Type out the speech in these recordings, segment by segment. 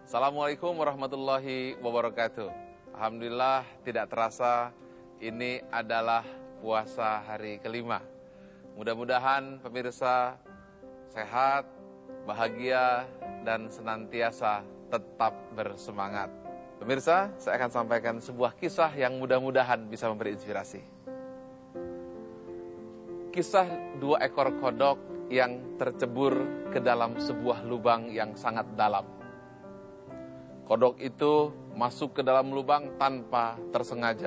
Assalamualaikum warahmatullahi wabarakatuh. Alhamdulillah tidak terasa ini adalah puasa hari kelima. Mudah-mudahan pemirsa sehat, bahagia, dan senantiasa tetap bersemangat. Pemirsa, saya akan sampaikan sebuah kisah yang mudah-mudahan bisa memberi inspirasi. Kisah 2 ekor kodok yang tercebur ke dalam sebuah lubang yang sangat dalam. Kodok itu masuk ke dalam lubang tanpa tersengaja.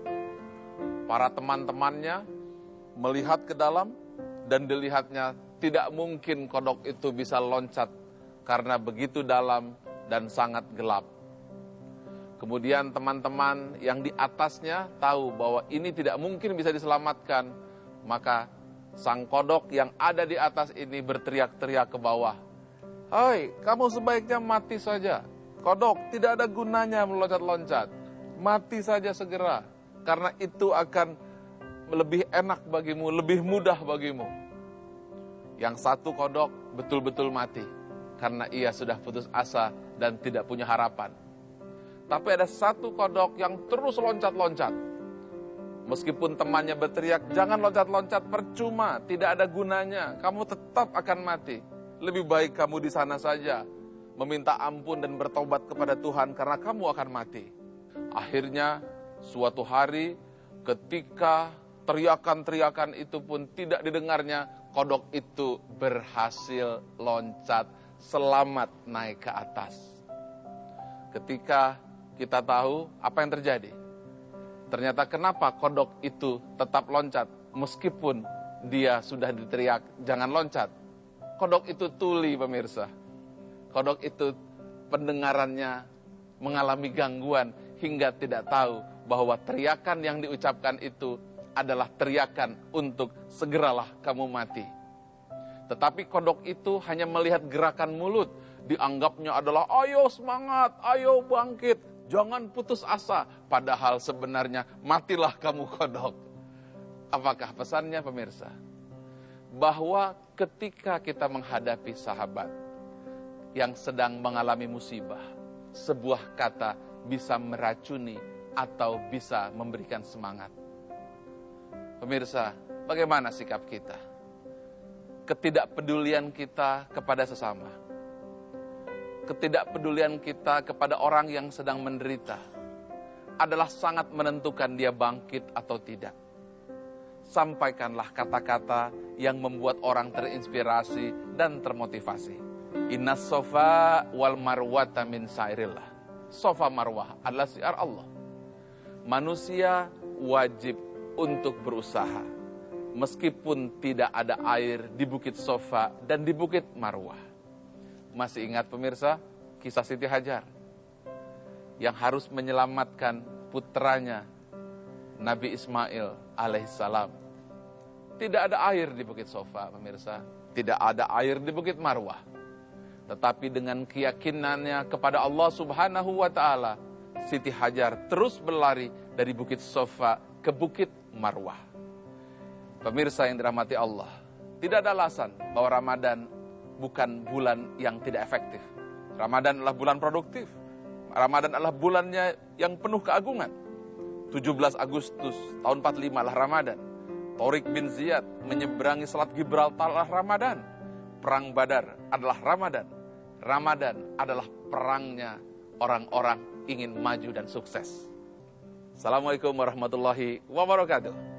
Para teman-temannya melihat ke dalam dan dilihatnya tidak mungkin kodok itu bisa loncat karena begitu dalam dan sangat gelap. Kemudian teman-teman yang di atasnya tahu bahwa ini tidak mungkin bisa diselamatkan, maka sang kodok yang ada di atas ini berteriak-teriak ke bawah. "Hai, kamu sebaiknya mati saja. Kodok, tidak ada gunanya meloncat-loncat. Mati saja segera, karena itu akan lebih enak bagimu, lebih mudah bagimu." Yang satu kodok betul-betul mati, karena ia sudah putus asa dan tidak punya harapan. Tapi ada satu kodok yang terus loncat-loncat. Meskipun temannya berteriak, "Jangan loncat-loncat, percuma, tidak ada gunanya, kamu tetap akan mati. Lebih baik kamu di sana saja, meminta ampun dan bertobat kepada Tuhan karena kamu akan mati." Akhirnya suatu hari ketika teriakan-teriakan itu pun tidak didengarnya, kodok itu berhasil loncat selamat naik ke atas. Ketika kita tahu apa yang terjadi, ternyata kenapa kodok itu tetap loncat meskipun dia sudah diteriak jangan loncat. Kodok itu tuli, pemirsa. Kodok itu pendengarannya mengalami gangguan hingga tidak tahu bahwa teriakan yang diucapkan itu adalah teriakan untuk segeralah kamu mati. Tetapi kodok itu hanya melihat gerakan mulut, dianggapnya adalah ayo semangat, ayo bangkit, jangan putus asa. Padahal sebenarnya matilah kamu kodok. Apakah pesannya, pemirsa? Bahwa ketika kita menghadapi sahabat yang sedang mengalami musibah, sebuah kata bisa meracuni atau bisa memberikan semangat. Pemirsa, bagaimana sikap kita? Ketidakpedulian kita kepada sesama, ketidakpedulian kita kepada orang yang sedang menderita adalah sangat menentukan dia bangkit atau tidak. Sampaikanlah kata-kata yang membuat orang terinspirasi dan termotivasi. Innas sofa wal marwata min sairillah. Sofa marwah adalah syiar Allah. Manusia wajib untuk berusaha meskipun tidak ada air di bukit Sofa dan di bukit Marwah. Masih ingat, pemirsa, kisah Siti Hajar yang harus menyelamatkan putranya Nabi Ismail alaihissalam. Tidak ada air di bukit Sofa, pemirsa. Tidak ada air di bukit Marwah. Tetapi dengan keyakinannya kepada Allah subhanahu wa ta'ala, Siti Hajar terus berlari dari bukit Sofa ke bukit Marwah. Pemirsa yang dirahmati Allah, tidak ada alasan bahwa Ramadan bukan bulan yang tidak efektif. Ramadan adalah bulan produktif. Ramadan adalah bulannya yang penuh keagungan. 17 Agustus tahun 45 lah Ramadan. Tariq bin Ziyad menyeberangi Selat Gibraltar adalah Ramadan. Perang Badar adalah Ramadan. Ramadan adalah perangnya orang-orang ingin maju dan sukses. Assalamualaikum warahmatullahi wabarakatuh.